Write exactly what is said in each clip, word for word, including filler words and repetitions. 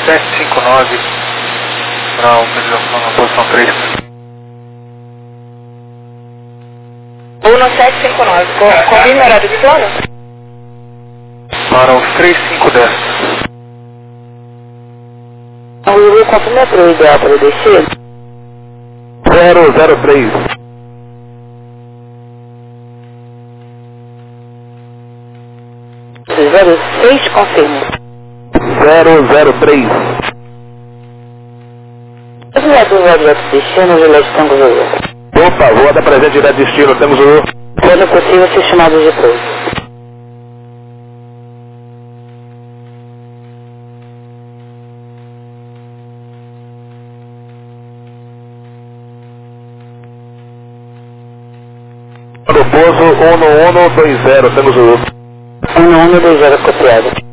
sete cinco nove para o mediação na posição três. Uno sete cinco nove, confirma o horário de sono? Para os três cinco dez. O qual é o ideal para o destino? zero zero três. zero seis, confirma. zero zero três. Os voadores direto destino, Juliette Tango Zulu. Opa, voa da presente direto destino, temos o... Quando possível, ser chamado de pouso. No pouso um um dois zero, temos o... um um dois zero copiado.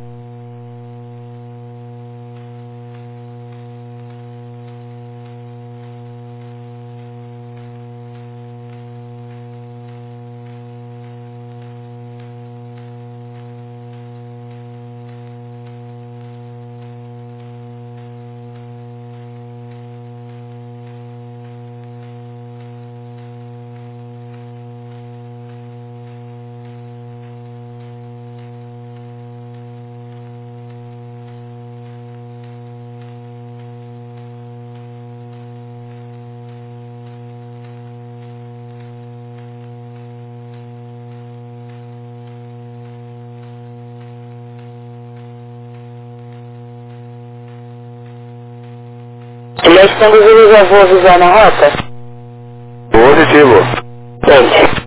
Juliette Tango Zulu, já vou avisar na rota? Positivo. Gente.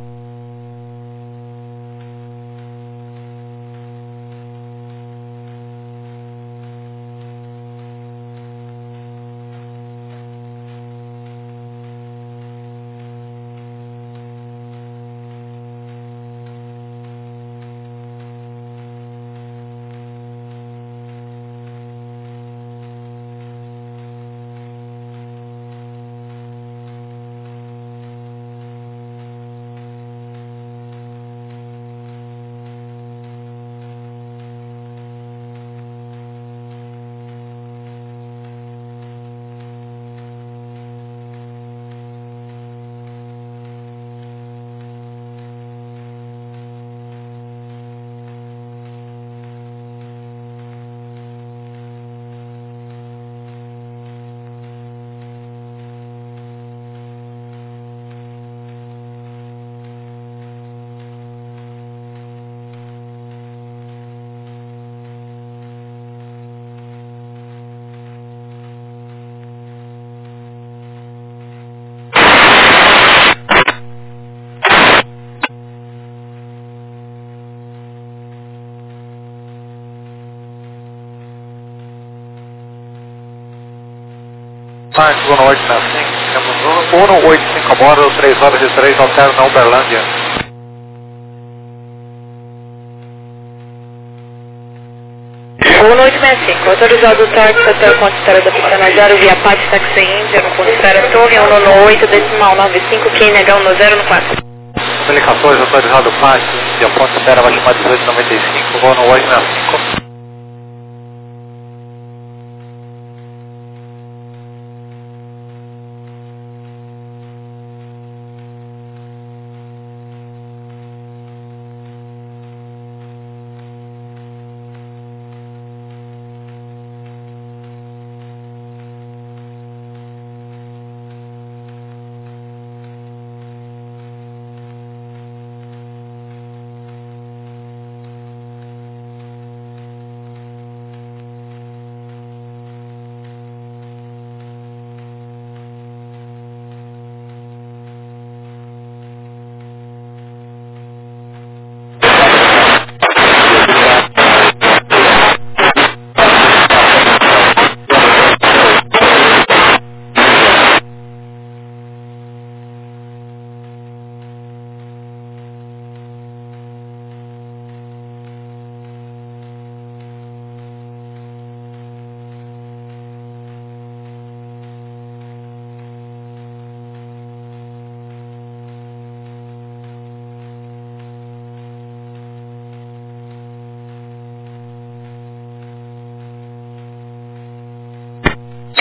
Science um oito cinco, temos um oito cinco a bordo, três horas e três, altero na Uberlândia. um oito seis cinco, autorizado o táxi até o ponto de espera da pista na zero, via Pátio Taxi Índia, no ponto de espera Torre, um um oito, decimal nove cinco, Q N H um zero no quatro. Comunicações, autorizado o Pátio, Índia, ponto de espera, vai chamar dezoito noventa e cinco, voo no oito seis cinco.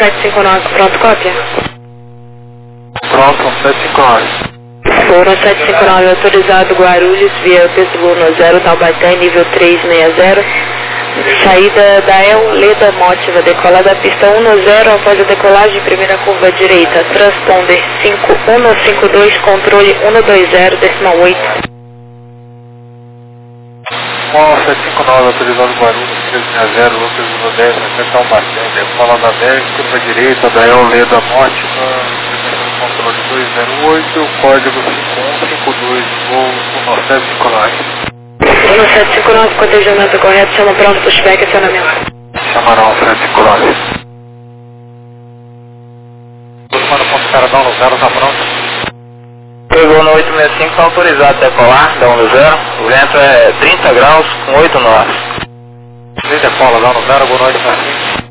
sete cinco nove, pronto, cópia? Pronto, sete cinco nove. Foram sete cinco nove autorizado Guarulhos, via Pitbull no zero, Taubaté, nível três seis zero. Saída da El Leda Mótiva, decolar da pista um no zero, após a decolagem, primeira curva direita, transponder cinco um cinco dois, controle um dois zero, decimal oito. Bom, sete cinco nove autorizado Guarulhos, três seis zero, Lucas um dez, acertar um bastante, decolar da dez, curva direita da El Leda Mótiva, controle dois zero oito, código cinco um cinco dois, voo um sete cinco nove. um sete cinco nove, cotejamento correto, chama pronto, pushback, acionamento. Chamarão sete cinco nove. Mano, ponto caradão no zero, tá pronto? Pegou no oito seis cinco, tá autorizado a decolar, dá um no zero. O vento é trinta graus com oito nós. trinta decola, dá no zero, boa noite, cinco.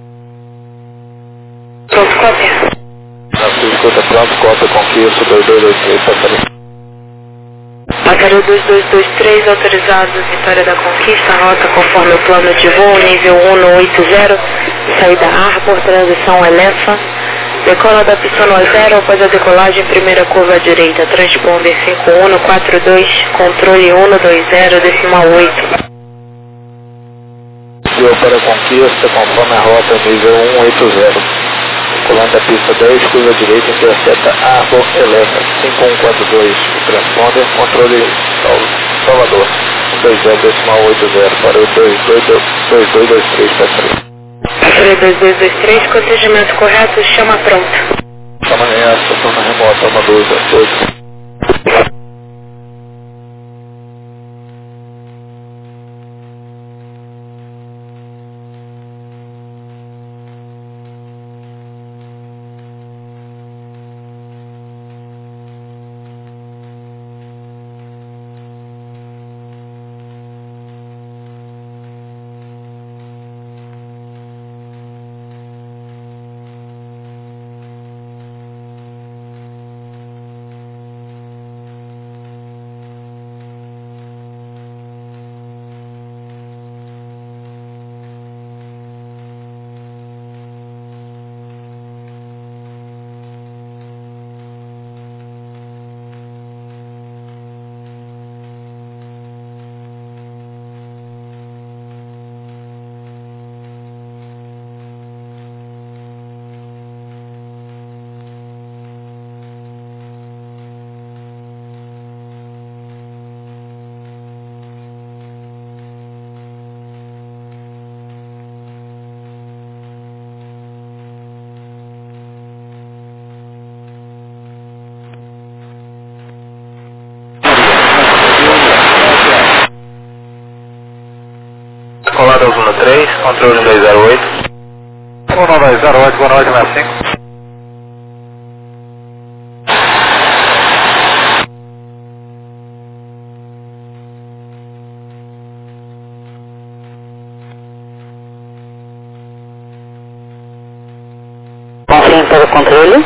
Pronto, cópia. Na escuta pronto, cópia, conquista, dois dois dois três, passarinho. Passarinho dois dois dois três, autorizado, Vitória da Conquista, rota conforme o plano de voo, nível um no oito zero, saída Arbor, transição Elefa, decola da pista no zero, após a decolagem, primeira curva à direita, transponder cinco um quatro dois, controle um dois zero, decimal oito. Deu para conquista, conforme a rota, nível um oito zero. Decolando da pista dez, curva direita, intercepta Arbor, Elefa, cinco um quatro dois, transponder, controle Salvador, um dois zero, decimal oito zero, para o dois dois dois três, passarinho. Passarinho dois dois dois três, cotejamento correto, chama pronto. Chama essa, turma remota, uma dúvida, oito. Colado aos um três, controle um dois zero oito. um dois zero oito, boa noite, mais cinco. Confirme para o controle.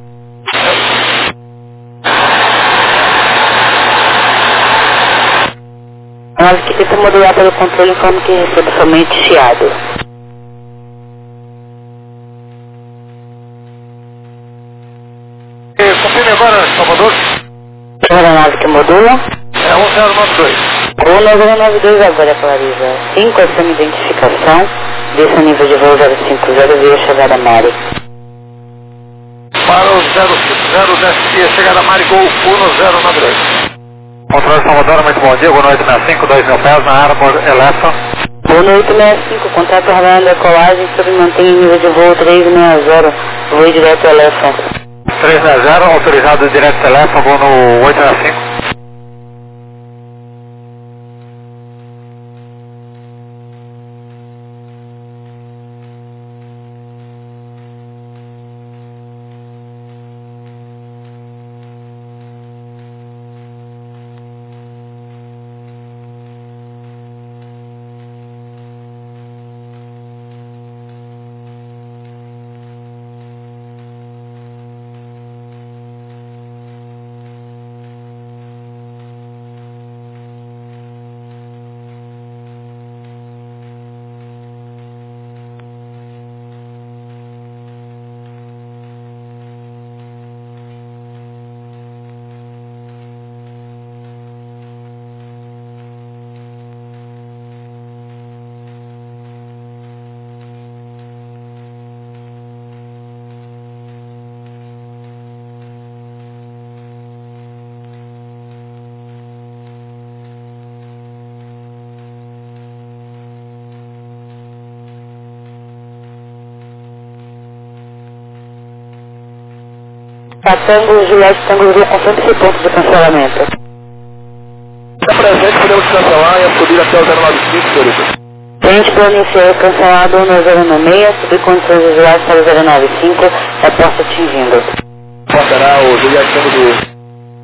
Nós que tenta modular pelo controle informa que recebe somente chiado. Confirme agora, Salvador. Aeronave que modula. É um zero nove dois. um zero nove dois agora Clariza. cinco, essa minha identificação. Desse nível de voo zero cinco zero, via chegada Mari. Para o zero cinco zero, desce chegada Mari, Gol um zero nove dois. Controle Salvador, muito bom dia, boa noite, sessenta e cinco, dois mil pés na Arbor, Elefa. Boa noite, sessenta e cinco, contato Havana decolagem, sobre mantém nível de voo três seis zero, voo direto Elefa. três seis zero, autorizado direto Elefa, vou no oito seis cinco. Tá, Tango, Juliette, Tango, Rio, confirma esse ponto de cancelamento. Está presente, podemos cancelar e a subida até o zero nove cinco, senhorita. Cliente plano inicial cancelado no zero nove seis, subcondições usuários para o zero nove cinco, reporte atingindo. Portará o Juliette Tango do...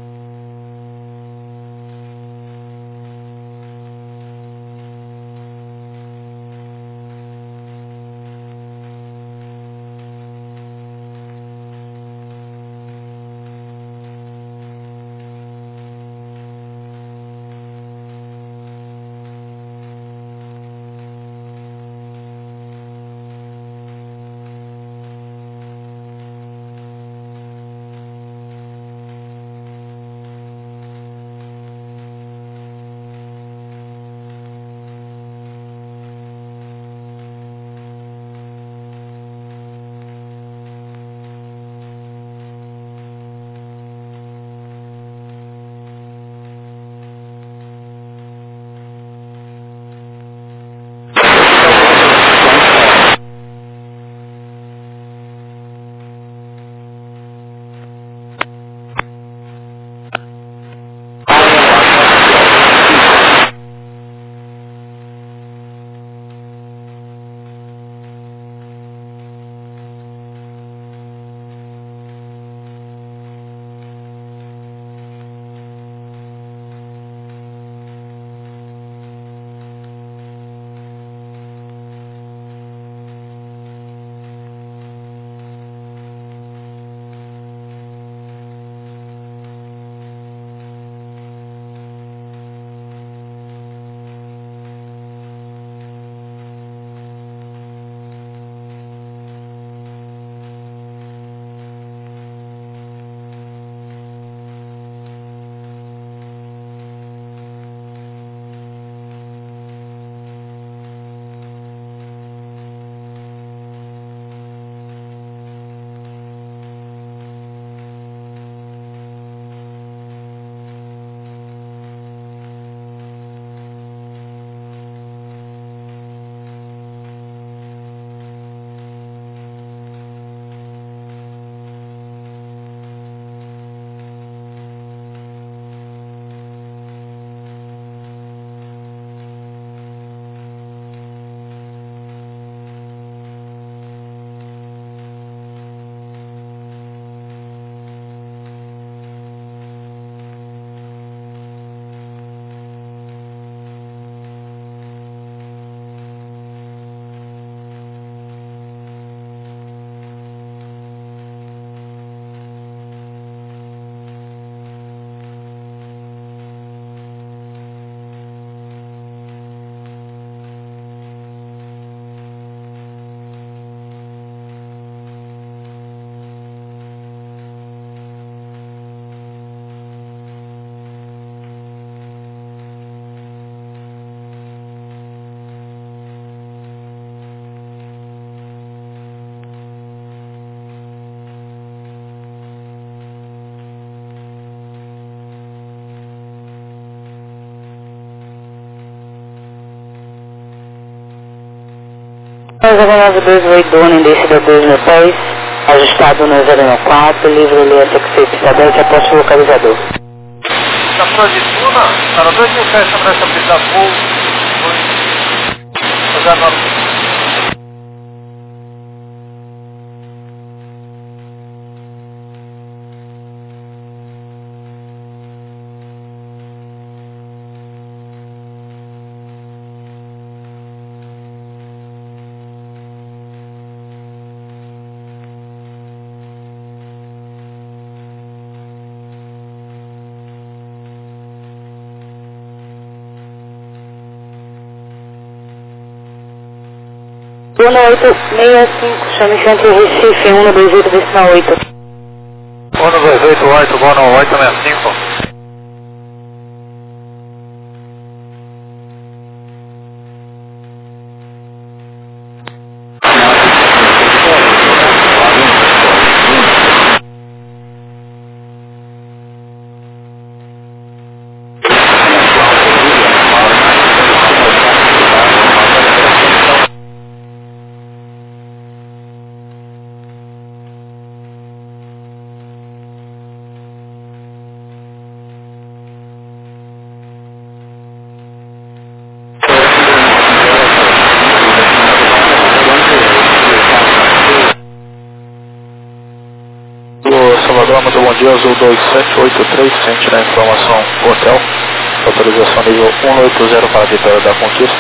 zero nove dois oito um, endereço da dois mil pés, ajustado no zero nove quatro, livre letra que foi pistador, que aposta o localizador. Na frente de Tuna, para dois mil pés sobre essa pista voo, zero nove. um oito seis cinco, chame Centro Recife, um dois oito oito. um dois oito oito, um oito seis cinco. quilômetro, bom dia, Azul dois sete oito três, sente na informação hotel, autorização nível um oito zero para a Vitória da Conquista.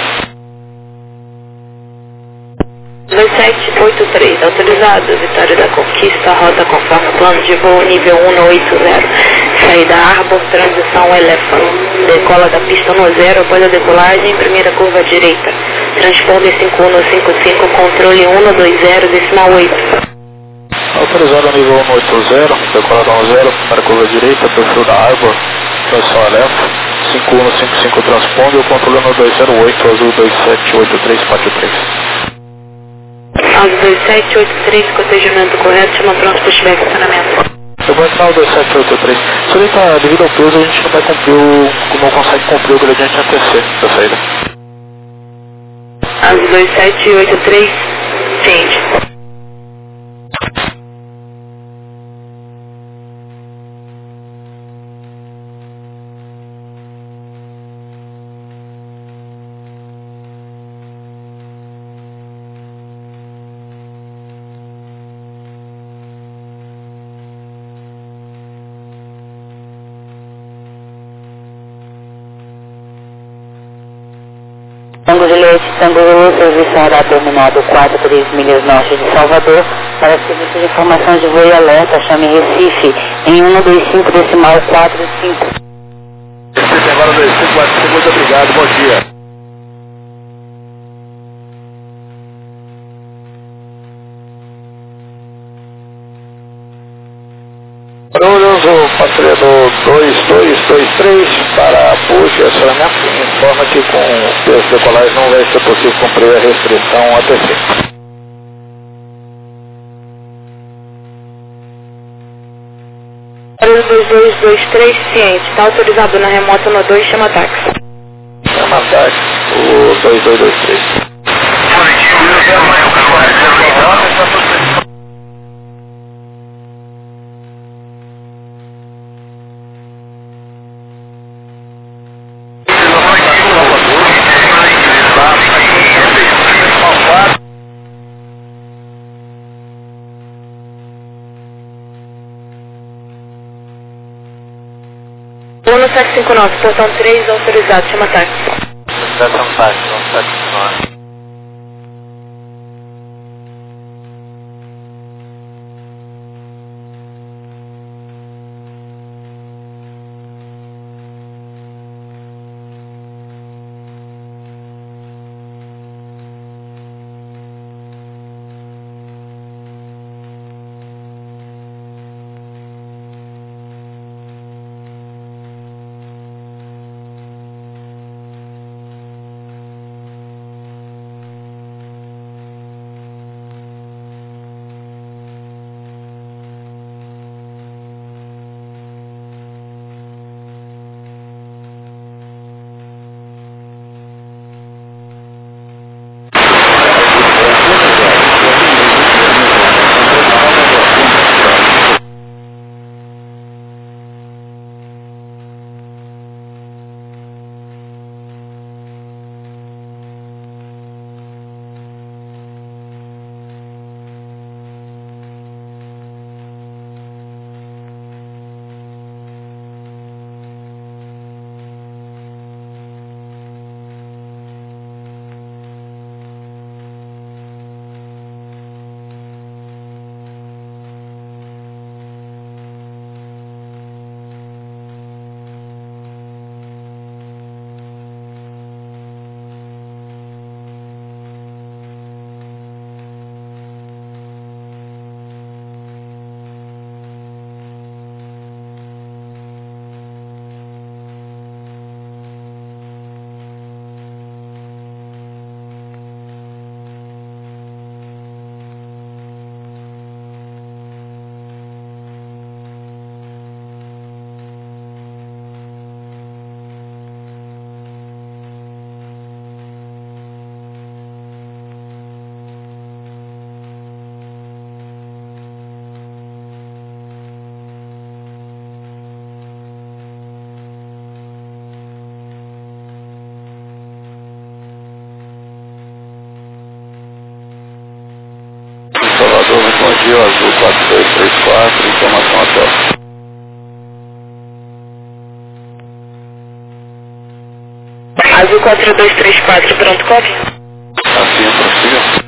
dois sete oito três, autorizado, Vitória da Conquista, rota conforme o plano de voo nível um oito zero, saída Arbor, transição Elephant, decola da pista no zero após a decolagem, primeira curva à direita, transponder cinco um cinco cinco, controle um dois zero, decimal oito. Autorizado nível um oito zero, decolada um zero, primeira curva à direita, perfil da Arbor, transição Elephant, cinco um cinco cinco transponder, o controle um dois zero oito, Azul dois sete oito três quatro três. Azul dois sete oito três, cotejamento correto, chama pronto, pushback, estacionamento. Eu vou entrar o dois sete oito três. Se ele está devido ao peso, a gente não vai cumprir o, não consegue cumprir o gradiente A T C da saída. Azul dois sete oito três, change. Tango Juliette, Tango Zulu, serviço aeronáutico terminado quatro três milhas norte de Salvador, para serviço de informação de voo e alerta, chame Recife em um dois cinco decimal quatro cinco. Recife agora dois cinco quatro cinco, muito obrigado, bom dia. Barulhos, o patrulhador dois dois dois três para push, acionamento, informa que com o peso de decolagem não vai ser possível cumprir a restrição A T C. Barulho dois dois dois três, ciente, está autorizado na remota no dois, chama táxi. Chama táxi, o dois dois dois três. um sete cinco nove, portão três, autorizado, chama táxi. Estação táxi, um sete cinco nove. Mogi, Azul quatro dois três quatro, informação hotel. Azul quatro dois três quatro, pronto, copy? Assim, prossiga.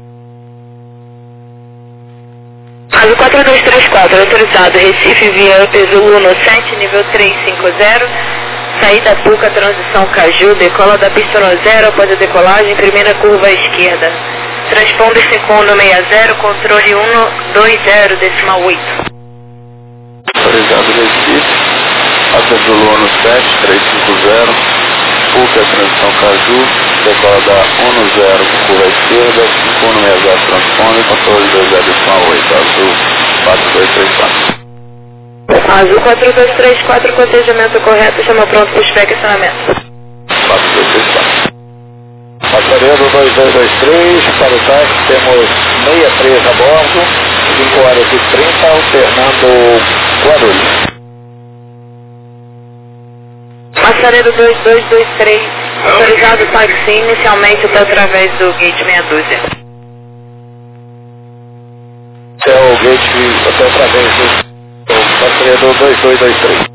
Azul quatro dois três quatro, autorizado, Recife via Peso um sete, nível três cinco zero, saída Puca, transição Caju, decola da pista no zero após a decolagem, primeira curva à esquerda. Transponder cinco um seis zero, controle um dois zero, decimal oito. Autorizado Recife, Peso um sete três cinco zero, Puca, transição Caju, decola da um zero, curva à esquerda, cinco um seis zero, transponder, controle dois zero, decimal oito, Azul quatro dois três quatro. Azul quatro dois três quatro, cotejamento correto, chama pronto para o estacionamento. quatro dois três quatro. Passaredo dois dois dois três, para o táxi temos sessenta e três a bordo, cinco horas e trinta, alternando Guarulhos. Passaredo dois dois dois três, autorizado táxi inicialmente até através do gate meia dúzia. Até o gate, até através do Passaredo dois dois dois três.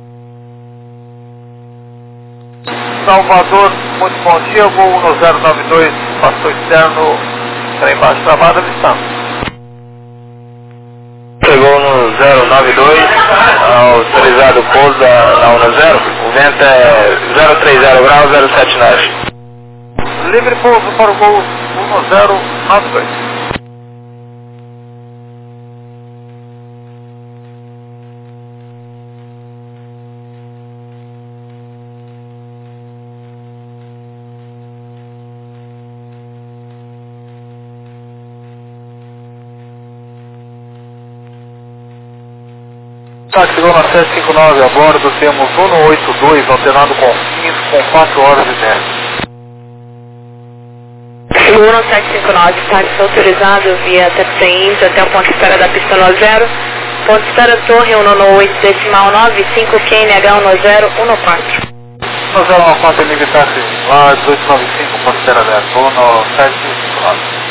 Salvador, muito bom dia, voo um zero nove dois, passou externo, trem baixo travado, avistando. Chegou no zero nove dois, autorizado o pouso da, da um zero, o vento é zero três zero graus, zero sete nove. Livre pouso para o voo um zero nove dois. Táxi Gol na sete cinco nove a bordo, temos um oito dois alternado com fins com quatro horas e dez. um sete cinco nove, táxi autorizado via Taxi Índio até o ponto de espera da pista no zero, ponto de espera Torre um oito decimal nove cinco Q N H um zero um quatro. um zero um quatro, nível táxi, lá dezoito noventa e cinco, ponto de espera dez, voo no sete cinco nove.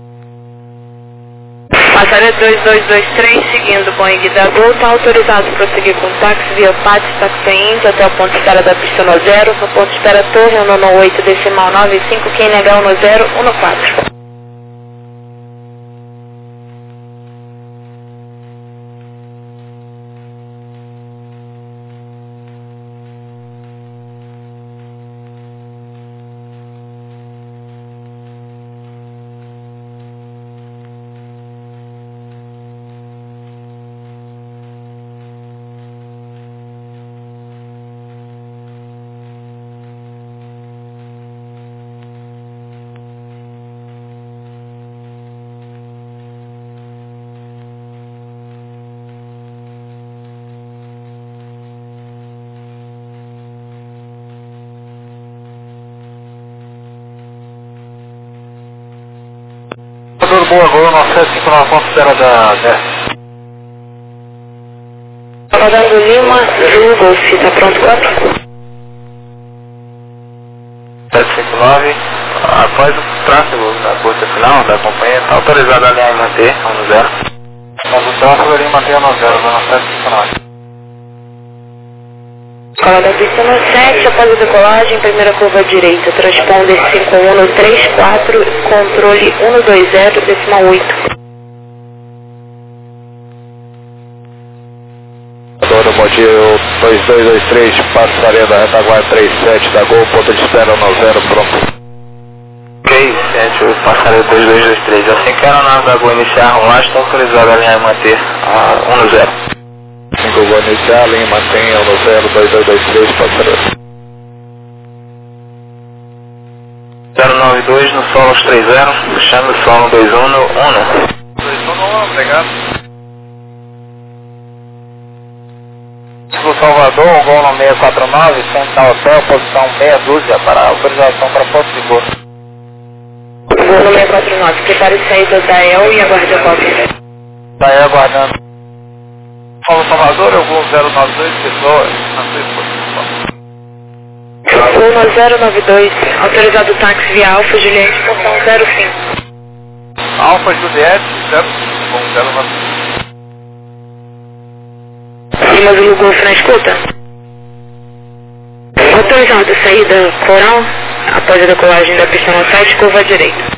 Passaredo dois dois dois três, seguindo Boeing da Gol, está autorizado a prosseguir com táxi via P A T Taxi Índio até o ponto de espera da pista no zero, no ponto de espera Torre um oito decimal nove cinco Q N H um zero um quatro. Boa, voo no sete cinco nove, ponto de espera da dez. Rodando Lima, Zulu Golf, está pronto, quatro? sete cinco nove, após o tráfego da curta final da companhia, está autorizado a alinhar e manter um zero. Mas o tráfego ali mantém no zero, no sete cinco nove. Escola da pista no sete, após a decolagem, primeira curva à direita, transponder cinco um três quatro, controle um dois zero, decimal oito. Adoro Mogi, dois dois dois três, passaria da retaguarda três sete da Gol, ponto de espera no zero, pronto. Ok, sete, o passaria dois dois dois três, assim que a aeronave da Gol iniciar a rolagem, está autorizado a alinhar e manter a um zero. cinco Gol iniciar, linha mantenha um zero, dois dois dois três, passaria. zero nove dois no solo aos três zero, puxando o solo dois um no um. dois um no um, obrigado. Do Salvador, o Gol no seis quatro nove, Central Hotel, posição meia dúzia para autorização para Porto Seguro. Gol no seis quatro nove, prepare saída da E L e aguarde a cópia. Está aí aguardando. Paulo Salvador, eu vou zero nove dois, pessoa, na sua exposição. Gol no zero nove dois, autorizado o táxi via Alfa Juliette, portão zero cinco. Alfa Juliette, zero cinco. com zero nove. Lima Zulu Golf na escuta. Autorizado, saída coral, após a decolagem da pista no site, curva à direita.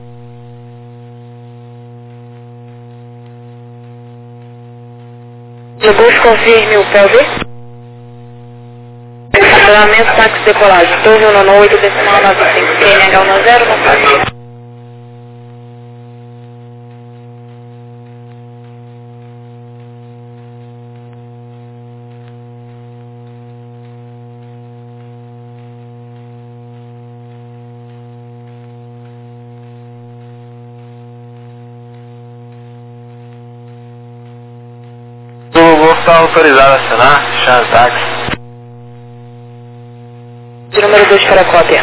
No Golf, confirme o P O V. Aceleramento, táxi, decolagem. Torre um nove oito, decimal nove cinco, Q N H um zero, não pode. O Golf está autorizado a acionar, chance táxi. De número dois para a cópia.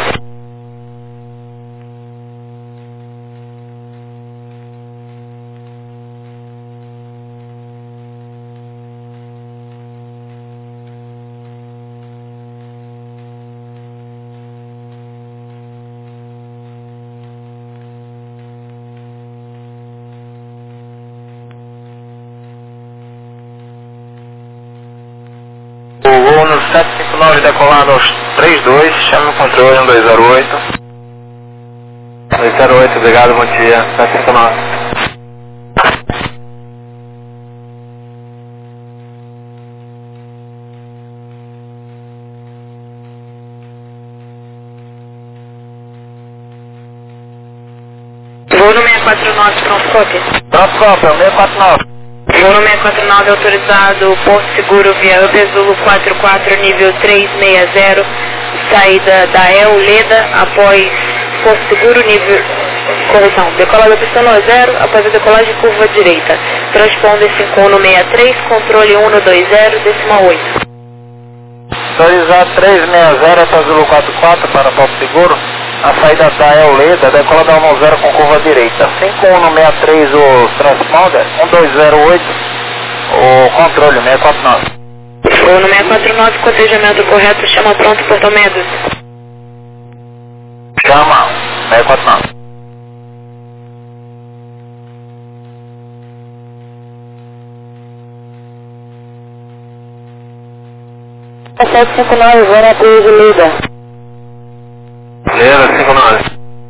O voo no sete cinco nove decolado aos trinta e dois, chame o controle um dois zero oito. dois zero oito, obrigado, bom dia, sete cinco nove. Voo no seis quatro nove, pronto, cópia. Pronto, cópia, seis quatro nove. Voo no seis quatro nove, autorizado, Porto Seguro, via Up Zulu quatro quatro, nível três seis zero, saída da El Leda, após Porto Seguro, nível, correção, decolagem da pista no zero, após a decolagem, curva direita, transponder cinco um seis três, controle um dois zero, decimal oito. Autorizado três seis zero, até Zulu quatro quatro para Porto Seguro, a saída da El Leda, decola da um zero com curva direita, cinco um seis três o transponder, um dois zero oito, o controle seis quatro nove. Voo no seis quatro nove, cotejamento correto, chama pronto, Porto Medos. Chama, seis quatro nove. sete cinco nove, vou na Torre de Lida. Leda, cinco nove.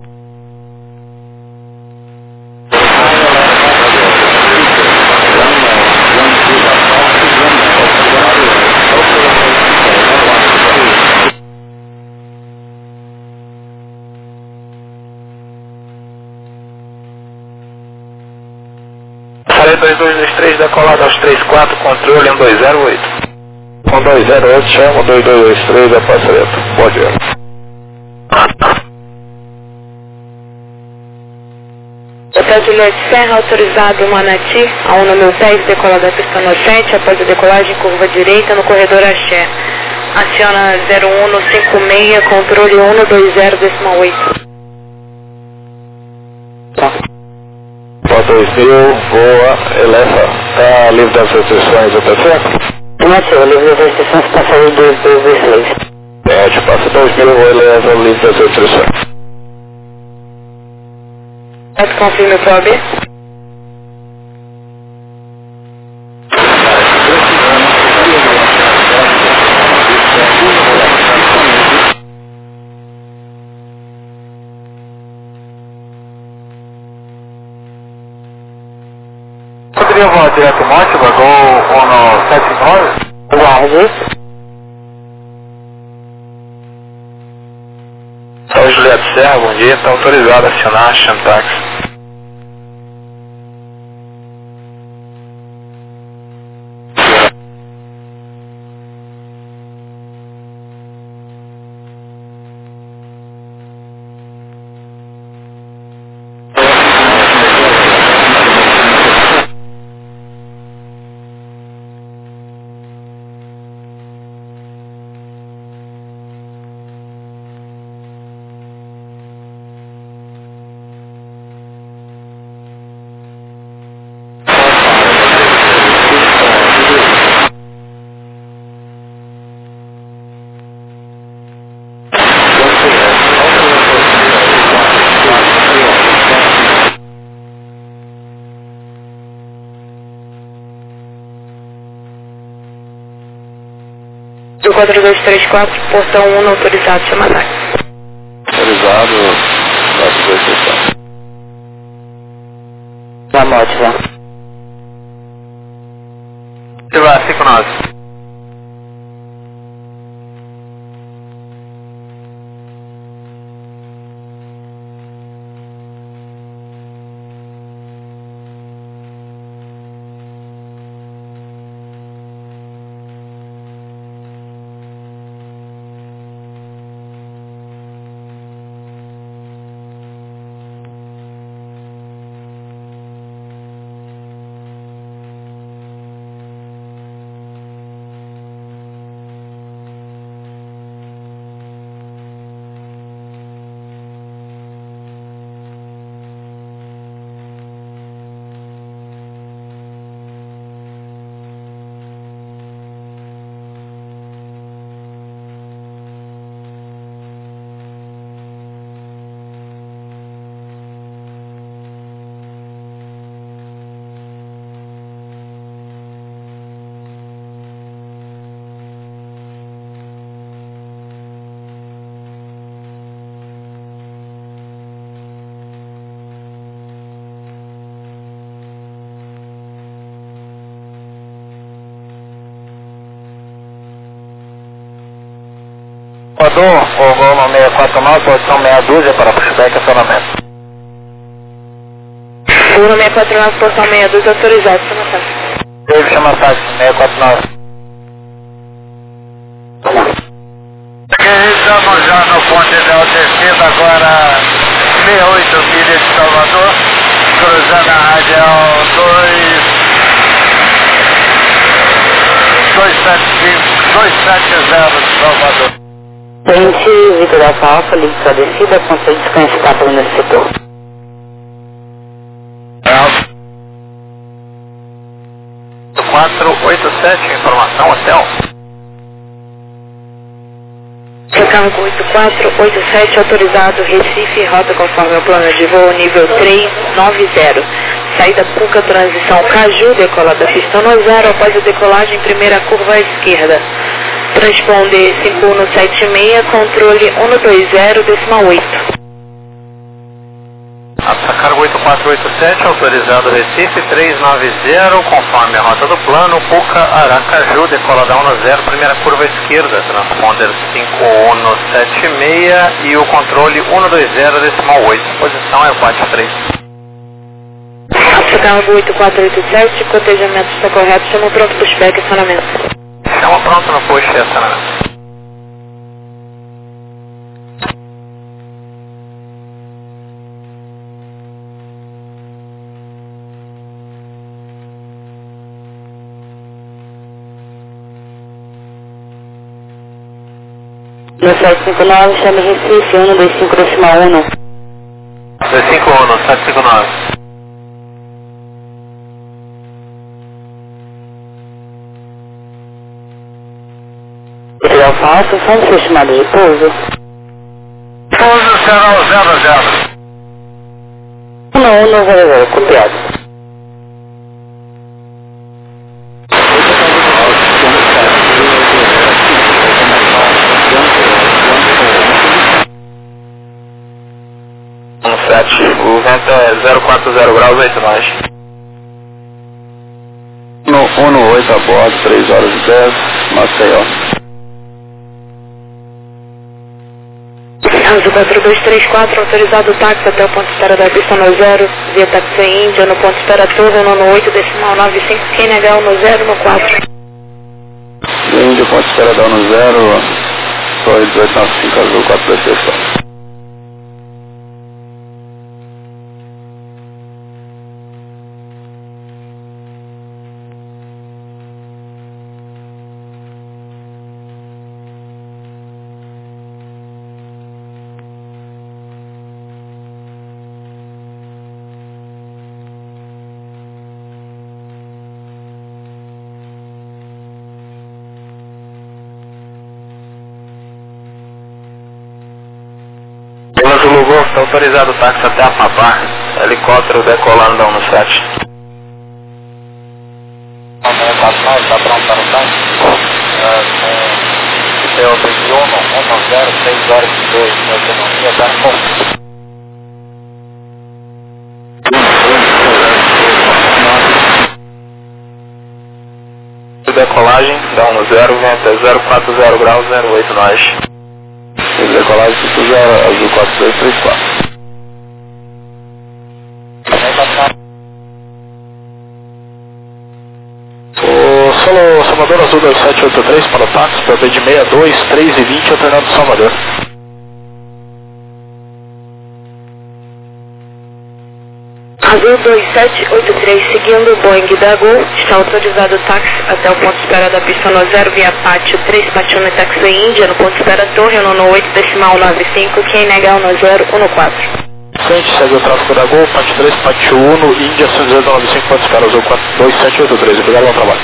Falei dois dois dois três, decolado aos trinta e quatro, controle um dois zero oito. um dois zero oito, chama dois dois dois três, é parceiro. Bom dia. Hotel Juliette Serra, autorizado Manati, a um número dez, decola da pista no sete, após a decolagem, curva direita, no corredor Axé. Aciona zero um cinco seis, controle um dois zero, decimal oito. Pode dois mil, voa, eleva, está livre das restrições, está certo? Afirmativo, livre das restrições, passageiro dois dois dois três. Pede, passa dois mil, voa, eleva, livre das restrições. Confirme o P O B. Poderia voar direto Mótiva, Gol ou no sete cinco nove? Guarde. Sou Juliette Serra, bom dia, está autorizado a acionar a Chantax. quatro dois três quatro, portão um, autorizado, chama táxi. Autorizado, quatro dois três quatro. Da morte, já. Silva, cinco nove. Equador, Fogão no seis quatro nove, posição meia dúzia para pushback, acionamento. Uno seis quatro nove, posição meia dúzia, autorizado, chama táxi. Dave, chama táxi, seis quatro nove. Estamos já no ponto ideal descida, agora sessenta e oito milhas de Salvador, cruzando a radial dois sete zero de Salvador. Frente, Vitor Alfa Alfa, ligue sua descida, conselho de descanso escapa nesse setor. quatro oito sete, informação, hotel. Cargo oito quatro oito sete, autorizado, Recife, rota conforme o plano de voo, nível três nove zero. Saída Puca, transição Caju, decolada pista no zero, após a decolagem, primeira curva à esquerda. Transponder cinco um sete seis, controle um dois zero, decimal oito. Cargo oito quatro oito sete, autorizado Recife, três nove zero, conforme a rota do plano, Puca, Aracaju, decolada um zero, primeira curva à esquerda, transponder cinco um sete seis e o controle um dois zero, decimal oito, posição é o quatro três. Cargo oito quatro oito sete, cotejamento está correto, chama pronto pushback, acionamento. Chama pronto no push e acionamento. No sete cinco nove, chame Recife, um dois cinco decimal um. dois cinco um, sete cinco nove. Vitor Alfa Alfa, só no seu chamado de pouso. Pouso será o zero zero. um um zero zero, copiado. O vento é zero quatro zero graus, oito nós. No um oito a bordo, três horas e dez, Maceió. Anjo quatro dois três quatro, autorizado o táxi até o ponto de espera da pista no zero, via táxi Índia, no ponto de espera Torre, no no oito, decimal nove cinco, Q N H no zero, no quatro. Índia, ponto de espera da no zero, Torre dezoito nove cinco, azul, quatro dois três quatro. Zulu Golf, está autorizado o táxi até a Papá, helicóptero decolando da um sete. seis quatro nove, está pronto para o táxi? Delta de Uno, um zero, três horas e dois, autonomia, tá no ponto. Decolagem, dá um zero, vento zero quatro zero graus, zero oito nós. Decolagem, cinco zero, azul quatro dois três quatro. O solo Salvador Azul dois sete oito três para o táxi, P B de sessenta e dois, três e vinte, alternando Salvador. Azul dois sete oito três, seguindo o Boeing da Gol, está autorizado o táxi até o ponto de espera da pista no zero, via Pátio três, Patiuna Taxi Índia, no ponto de espera Torre, no oito, decimal nove cinco, quem nega no zero, um quatro. Frente, segue o tráfego da Gol, Pátio três, Pátio um, Índia, São José nove cinco, ponto de espera Azul dois sete oito três, obrigado, bom trabalho.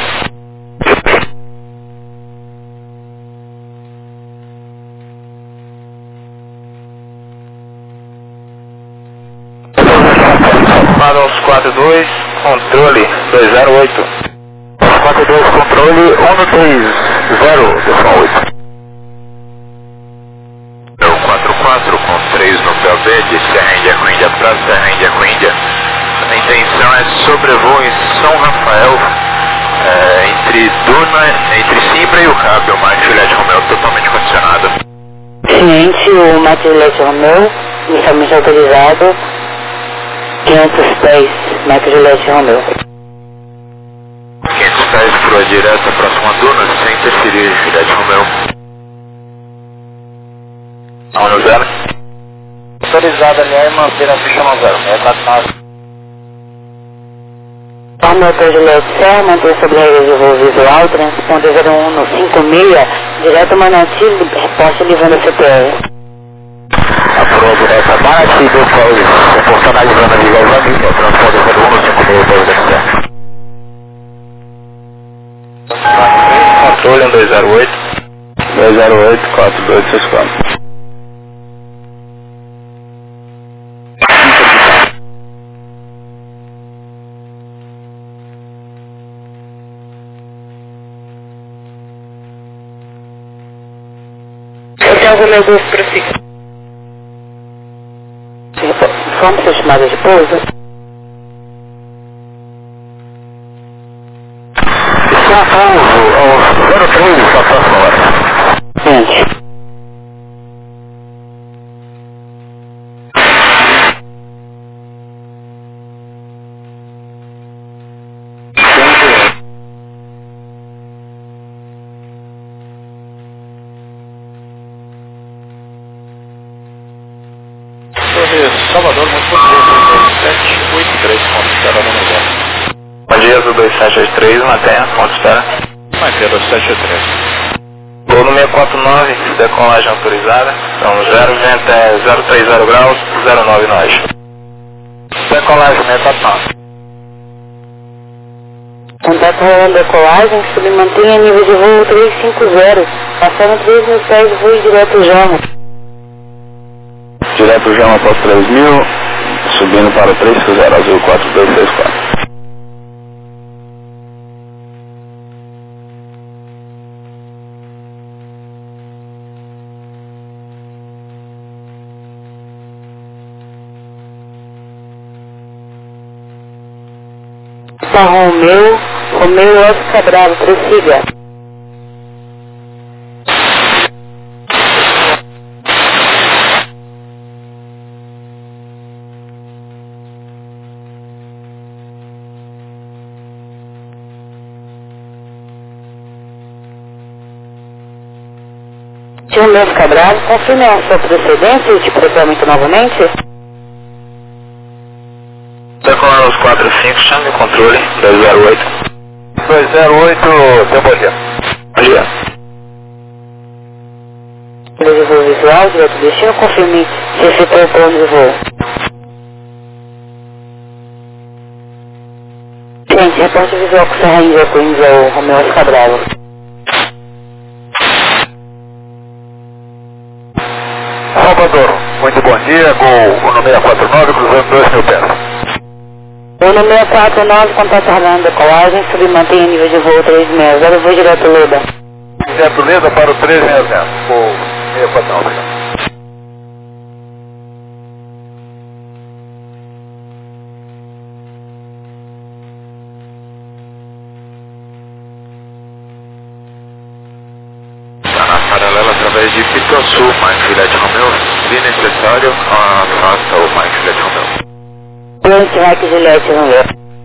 Para os quatro dois, controle dois zero oito. quatro dois, controle um três zero, decimal oito. quatro quatro com três no P O B de Serra Índia com Índia para Serra Índia com Índia. A intenção é sobrevoo em São Rafael, é, entre Duna, entre Simbra e o Cabo, uma Juliette Romeo totalmente condicionada. Ciente, o Mate Juliette Romeo, inicialmente autorizado, quinhentos pés, Mate Juliette Romeo. quinhentos pés por direta, próxima a Duna, sem interferir, Juliette Romeo. Não, no zero. Autorizado, aliás, manter a ficha no zero. É quatro. Hamilton Juliette Serra, mantém sobre a rede de voo visual, transponder zero um no cinco seis, direto Manati, resposta livrando C P R. Apurou direta Manati, depois reportando a livrando a Viga transponder zero um no cinco seis, depois da Serra. Controle um dois zero oito. dois zero oito, quatro dois seis quatro. Hotel Romeo Golf, prossiga. Informe sua chamada de pouso. São Paulo, ao zero três, a próxima hora. Gente. Salvador, muito bom dia, dois sete oito três, ponto de espera no zero. Bom dia, Azul dois sete oito três, mantenha, ponto de espera. Mantenha, dois sete oito três. Voo no seis quatro nove, decolagem autorizada, então zero, vento é zero três zero graus, zero nove nós. Decolagem seis quatro nove. Contato rolando decolagem, que submantenha nível de voo trezentos e cinquenta, passando três mil pés, voo direto Jama. Direto Jama após três mil, subindo para três zero Azul quatro dois seis quatro. Tá Romeu, Romeu Oscar Bravo, prossiga. Romeu Oscar Bravo, confirme a sua procedência e te preparamento novamente. Decolar os quatro cinco, chame o controle, dois zero oito. dois zero oito, deu bom dia. Bom dia. Plano de voo visual, direto destino, confirme se efetuou o plano de voo. Gente, reporte visual com Serra Índia com Índia, o Romeu Oscar Bravo. Salvador, muito bom dia, Gol no seis quatro nove, cruzando dois mil pés. O no seis quatro nove, contato rolando decolagem, submantenha nível de voo três seis zero, voo direto Leda. Centro Leda para o três seis zero. Vou meia quatro, obrigado. Paralela através de Pituaçu, Mike Juliette Romeu, se necessário, afasta o Mike Juliette Romeu. Plante Mike Juliette Romeu.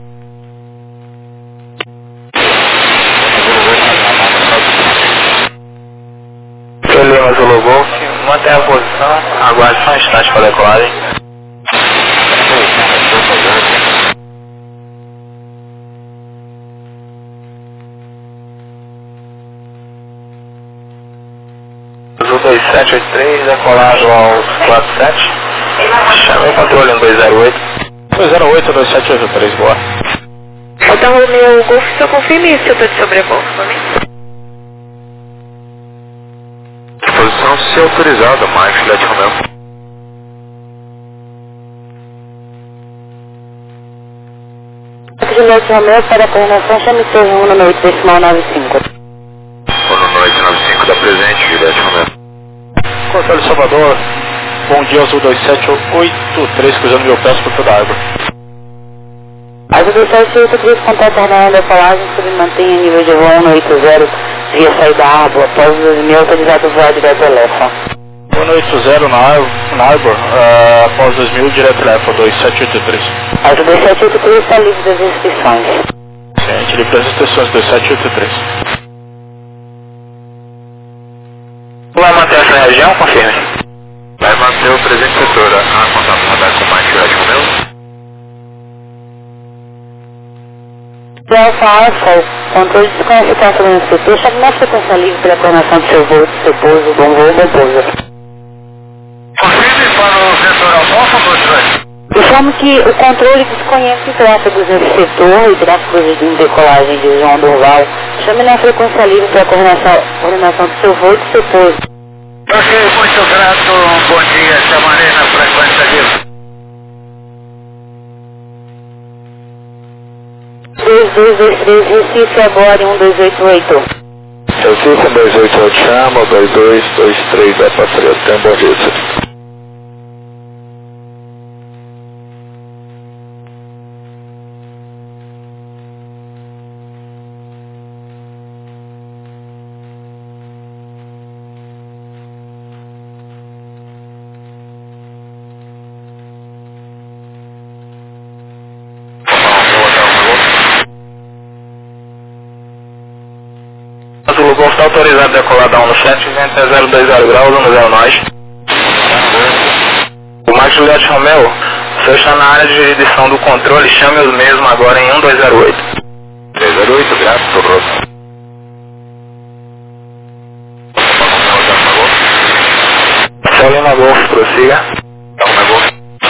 Lima Zulu Golf, mantenha a posição, aguarde só um instante para decolagem. Azul dois sete oito três, decolado aos quatro sete. Chamei o controle no dois zero oito. dois zero oito, dois sete oito três, boa. Então o meu Golf, só confirme se eu estou de sobrevoo, né? Posição se autorizada, Mike Juliette Romeu. Mike Juliette Romeu para a coordenação, chame torre um no oito decimal nove cinco. O número oito nove cinco da presente, Juliette Romeu. Controle Salvador, bom dia, Azul dois sete oito três, cruzando meu peço por toda a água. Azul dois sete oito três, contato a decolagem, submantenha nível de voo no oito zero, via saída da Arbor, após dois mil, autorizado voar direto ao Lefa. um oito zero na Arbor, uh, após dois mil, direto Lefa, dois sete oito três. Azul dois sete oito três está livre das restrições. Ciente, livre das restrições, dois sete oito três. Vai manter essa região, confirme. Vai manter o presente setor, a contato radar com o Mike Juliette Romeu. Alfa Alfa, controle de desconhecidação no setor, chame na frequência livre pela coordenação do seu voo, do seu pouso, bom voo, bom pouso. Confirme para o setor Alfa, dois Informo que o controle desconhece tráfegos nesse setor e tráfegos de decolagem de João Durval. Chame na frequência livre pela coordenação, coordenação do seu voo e do seu pouso. Ok, muito grato, bom dia, chamarei na frequência livre. dois dois dois três, Recife, agora um dois oito oito. Recife, dois oito oito, chama, dois dois dois três, é parceiro, tem um bom dia. O Golf está autorizado a decolar da um no sete, vento é zero dois zero graus, um zero nós. O Mike Juliette Romeu, o senhor está na área de jurisdição do controle, chame os mesmos agora em um dois zero oito. três zero oito, graças, sobrou. Lima Golf, prossiga. Lima Golf.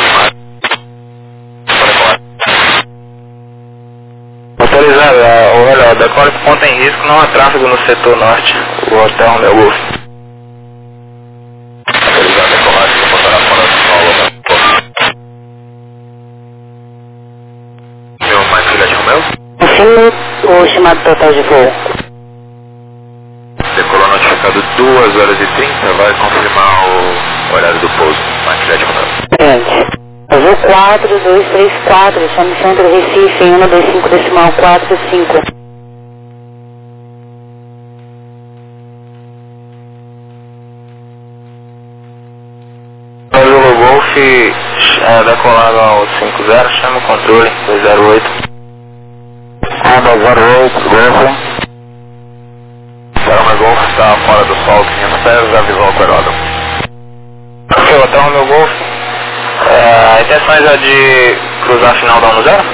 Autorizado, olha, o decole por ponto em risco, não há tráfego no setor norte, o hotel Romeu Golf. Autorizado a decolar, se botar fora do solo. Meu Mike Juliette Romeu. Confirme o chamado total de voo. Decolou notificado duas horas e trinta, vai confirmar o horário do pouso, Mike Juliette Romeu. Gente, Azul quatro dois três quatro, chame Centro Recife em um dois cinco decimal quatro cinco. Azul Golf, é, decolado ao cinco zero, chama o controle, dois zero oito. Honda zero oito, Golf. Honda Golf está fora do sol, quinhentos pés, avisou o operador. Ok, hotel Romeu Golf. É, a intenção é de cruzar a final da um zero?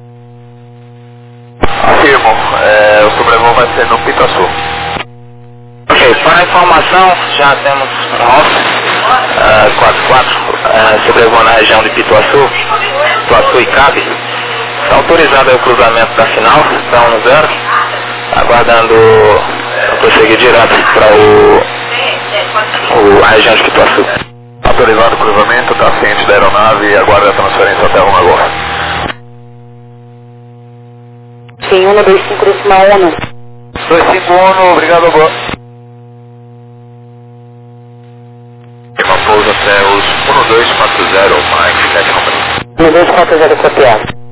Afirmo, é, o sobrevoo vai ser no Pituaçu. Ok, para a informação, já temos um uh, quatro quatro uh, sobrevoo na região de Pituaçu, Pituaçu e Cabe. Está autorizado o cruzamento da final, da um zero, aguardando prosseguir direto para o, o, a região de Pituaçu. Autorizado o cruzamento, está ciente da aeronave e aguarda a transferência até Roma Golf. Sim, um dois cinco decimal um. dois cinco um, obrigado, boa. dois quatro zero, Mike, Juliette Romeo. um dois quatro zero, copiado.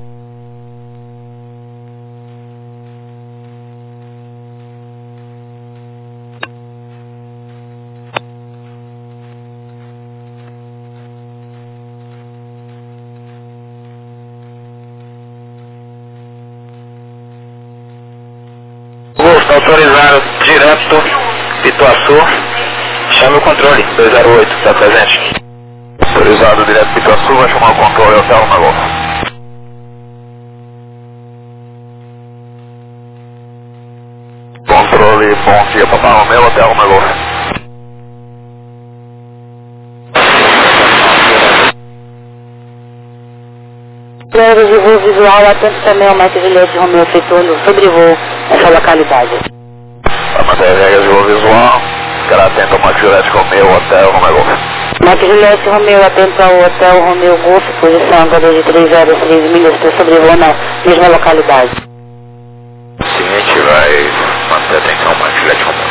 Golf, autorizado direto, Pituaçu, chame o controle, dois zero oito, está presente. Autorizado direto Pituaçu, vai chamar o controle Hotel Romeo Golf. Controle, bom dia, Papai Romeo, Hotel Romeo Golf. Provas de voo visual, atento também ao Mike Juliette Romeo efetuando sobrevoo nessa localidade. Vai manter as regras de voo visual, ficará atento ao Mike Juliette Romeo, Hotel Romeo Golf. Mike Juliette Romeo atento ao Hotel Romeo Golf, posição agora de três horas três milhas para sobrevoo na mesma localidade. Seguinte, vai manter atenção ao Mike Juliette Romeo.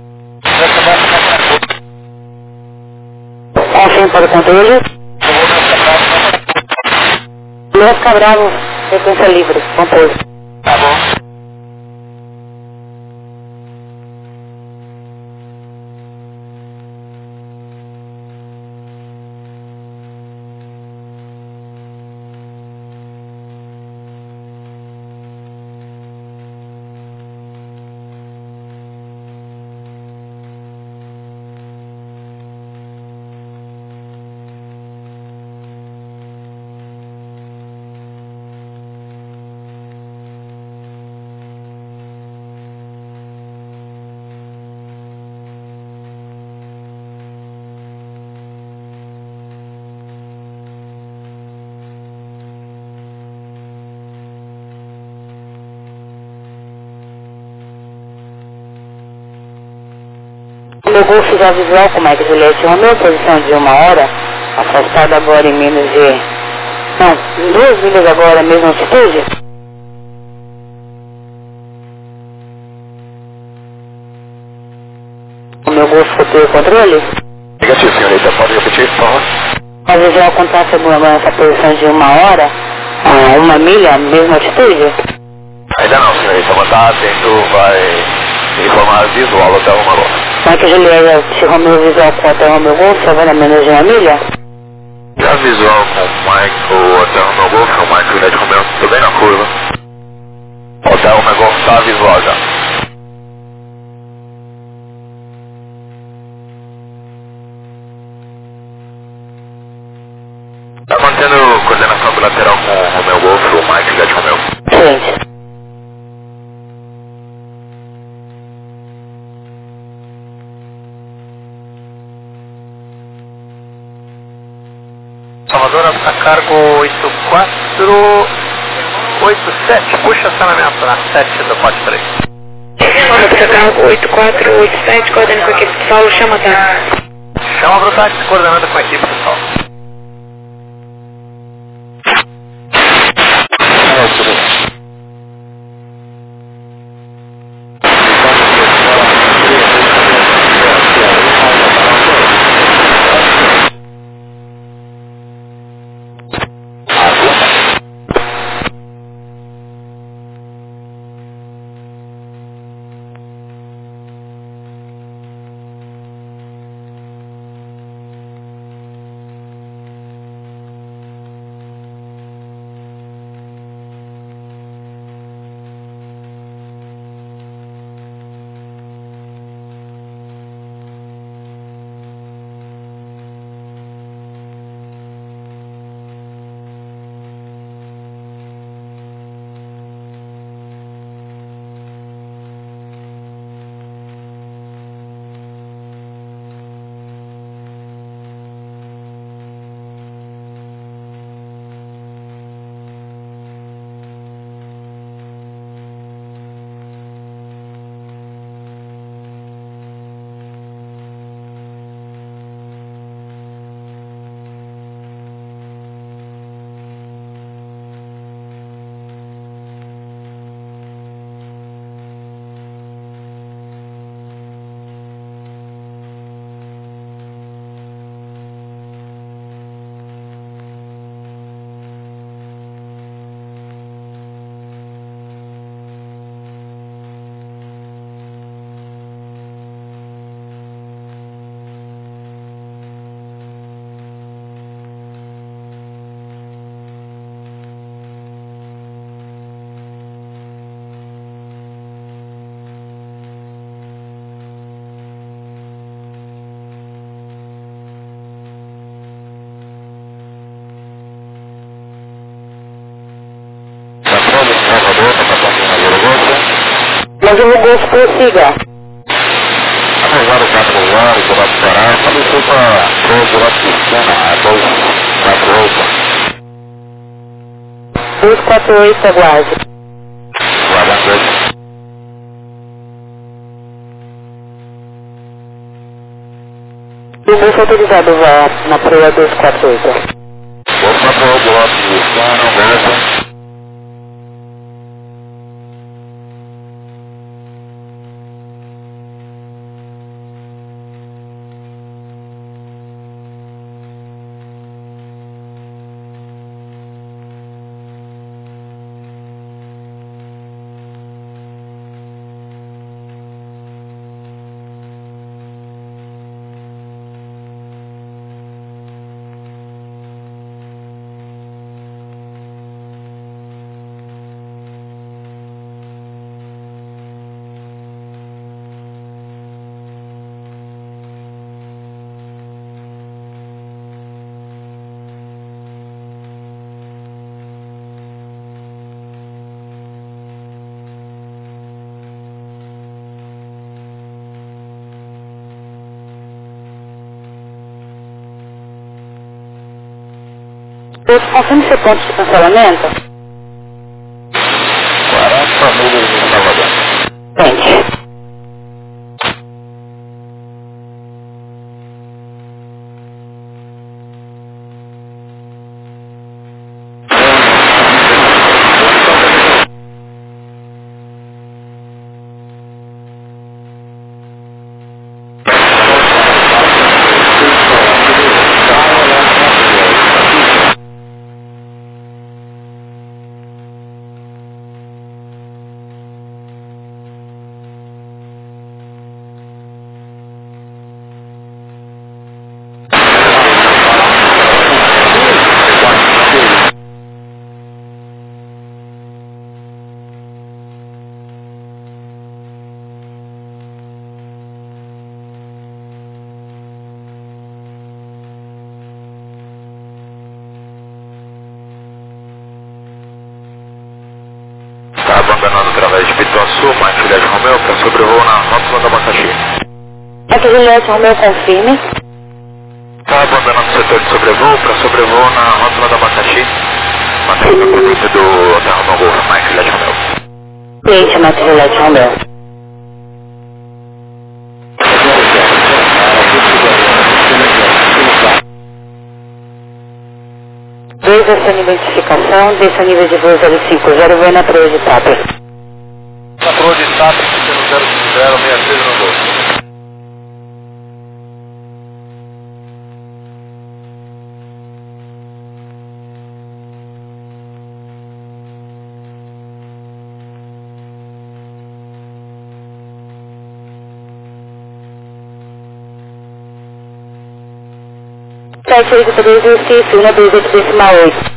Confirme para o controle. Não ficar bravo, frequência livre, compôs. Tá bom. O meu Golf já visual com Mike Juliette Romeo, posição de uma hora, afastado agora em menos de... Não, em duas milhas agora, mesma altitude. O meu Golf copiou o controle. Negativo, senhorita, pode repetir, por favor? A visual contrasta agora nessa posição de uma hora, a uma milha, mesma altitude. Ainda não, senhorita, mas tá atento, vai informar visual Hotel Romeo Golf. Mike Juliette Romeo visual com o Hotel Romeo Golf, agora menos de uma milha. Já visual com o Mike, o Hotel Romeo Golf, o Mike Juliette Romeo, tô bem na curva. Hotel Romeo Golf tá visual já. Tá mantendo coordenação bilateral com o Romeo Golf, o Mike Juliette Romeo. Gente. Salvador, a cargo oito quatro oito sete, puxa acionamento na sete do pote três. Roça cargo oito quatro oito sete, coordenando com a equipe de Paulo, chama ataque. Chama a Brutátis, coordenando com a equipe pessoal. Mas o Golfo prossiga. Apesar do quatro zero, do lado do Pará, faleceu para o lado de cima, é dois quatro oito. dois quatro oito, aguarde. Guarda O Golfo autorizado vai na proa dois quatro oito. dois quatro oito, do lado de cima, Golfo. Você confirma seu ponto de cancelamento? quarenta milhas de Salvador. Gente. Abandonando através de Pituaçu, Mike Juliette Romeu, para sobrevoo na rótula do Abacaxi. Aqui Juliette Romeu, confirme. Está abandonando o setor de sobrevoo para sobrevoo na rótula do Abacaxi. Mantendo o convite do Hotel Romeu Golf, Mike Juliette Romeu. Cliente, Mike Juliette Romeu. Desde a sua identificação, desde o nível de voo zero cinco zero, vai na proa de TAP. Na proa de TAP, no zero cinco zero, seis três no Golfo. sete oito três, Recife, um dois oito decimal oito.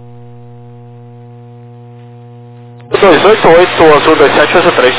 dois oito oito, azul dois sete oito três.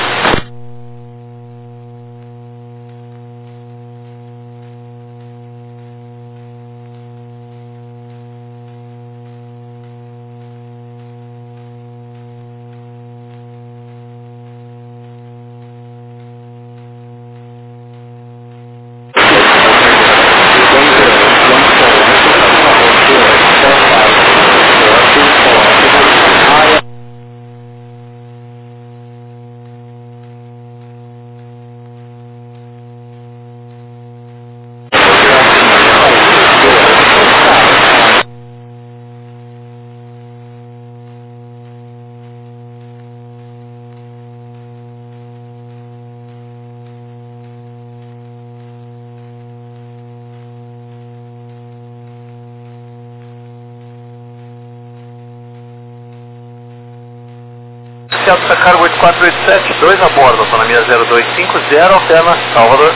Delta Cargo oito quatro oito sete, dois a bordo, autonomia zero dois cinco zero, alterna Salvador.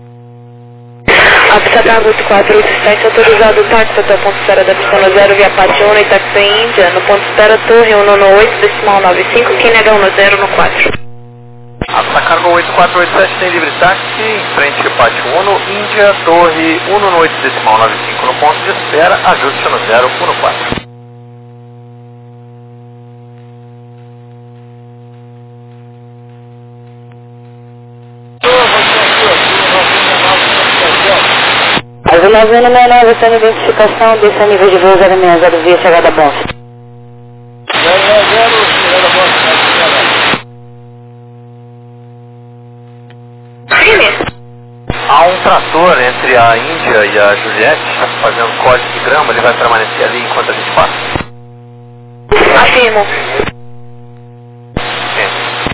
Delta Cargo oito quatro oito sete, autorizado táxi até o ponto espera da pista zero via Pati Uno e táxi Índia, no ponto espera Torre um nove oito, decimal nove cinco, Q N H um zero no quatro. Delta Cargo oito quatro oito sete tem livre táxi, em frente Pati Uno, Índia, Torre um nove oito, decimal nove cinco no ponto de espera, ajuste no zero um quatro. nove um nove nove, essa é a identificação desse nível de voo zero seis zero via chegada bom. zero zero zero, chegada bom, Sim. Há um trator entre a Índia e a Juliette fazendo código de grama, ele vai permanecer ali enquanto a gente passa? Afirmo. Sim.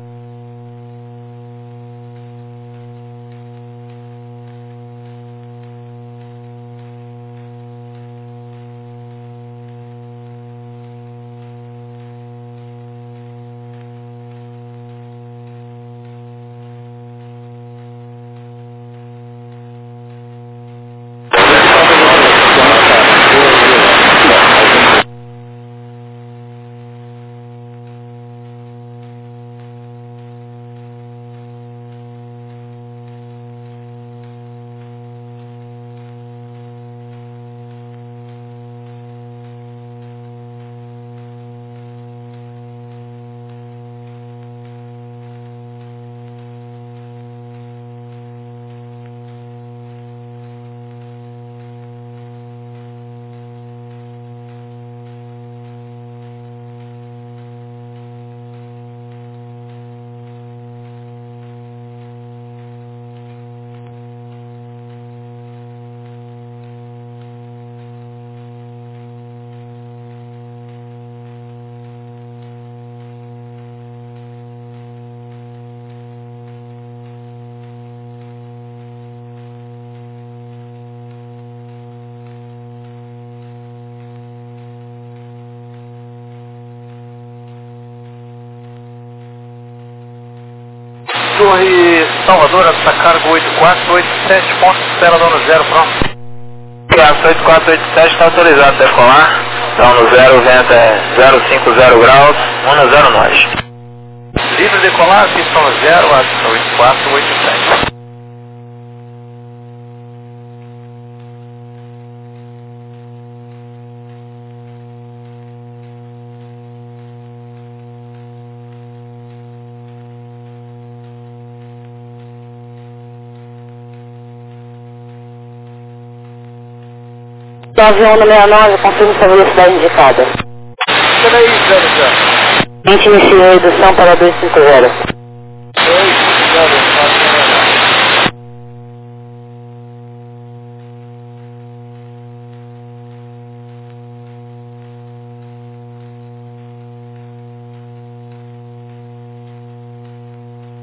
Torre Salvador, essa carga oito quatro oito sete, ponto Estela Dono Zero, pronto. oito quatro oito sete está autorizado a decolar. Então no zero, vento é zero cinco zero graus, um zero nós. Livre decolar, pistão zero, oito quatro oito sete. nove um nove nove, confirme sua velocidade indicada. Peraí, zero zero. A gente iniciou a redução para dois cinco zero.